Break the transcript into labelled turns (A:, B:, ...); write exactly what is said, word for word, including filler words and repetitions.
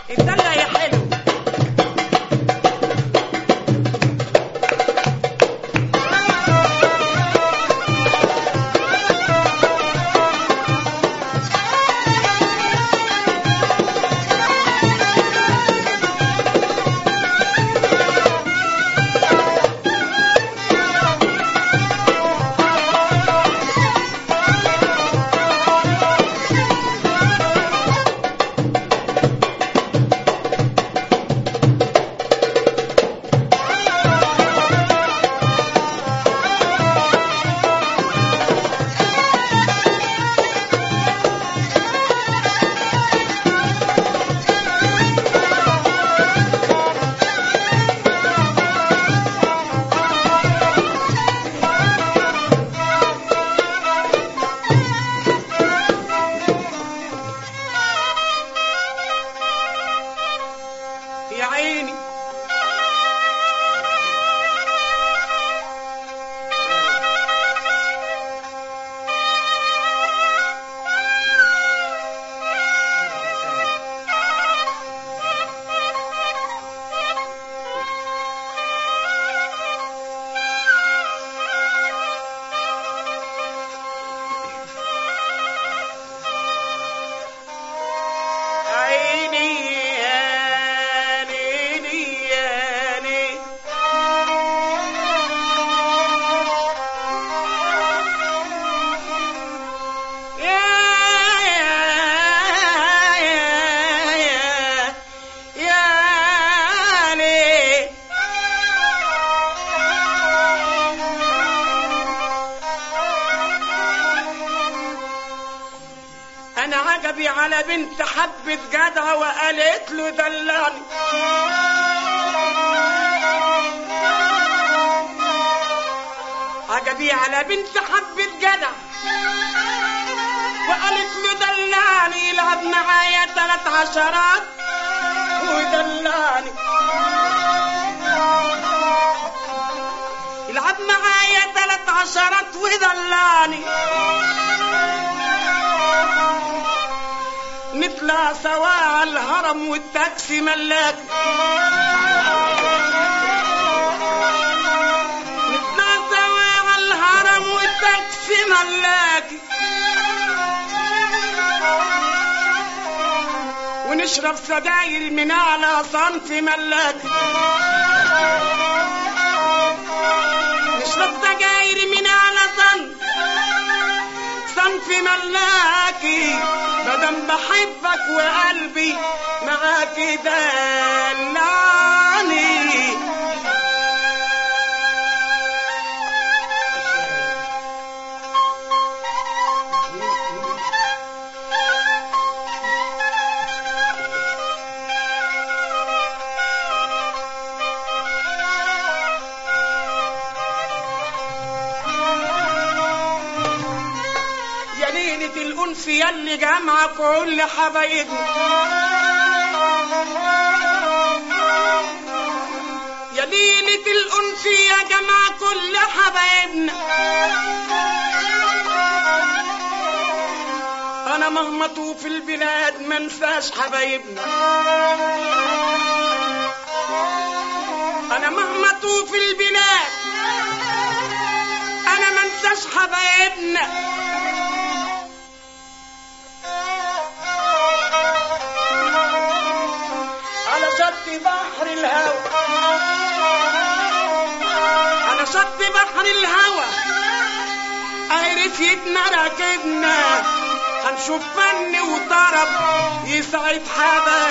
A: الدلة يا حلو. يا عيني انا عجبي على بنت حبت جدع وقالت له دلعني. عجبي على بنت حبت جدع وقالت له دلعني، يلعب معايا ثلاث عشرات ودلعني، يلعب معايا ثلاث عشرات ودلعني، نطلع سوا على الهرم والتاكسي ملاك، نطلع سوا على الهرم والتاكسي ملاك، ونشرب سجاير من على صنف ملاك، نشرب سجاير من على صنف صنف ملاكي، مادام بحبك وقلبي معاك دلعني. يا ليلة الأنس ياللي جامعة كل حبايبنا، يا ليلة الأنس يا جامعة كل حبايبنا، أنا مهما طوف البلاد منساش حبايبنا، أنا مهما طوف البلاد أنا منساش حبايبنا، على شط بحر الهوى، على شط بحر الهوى عرفيتنا راكبنا، هنشوف فن وطرب يسعد حبايبنا.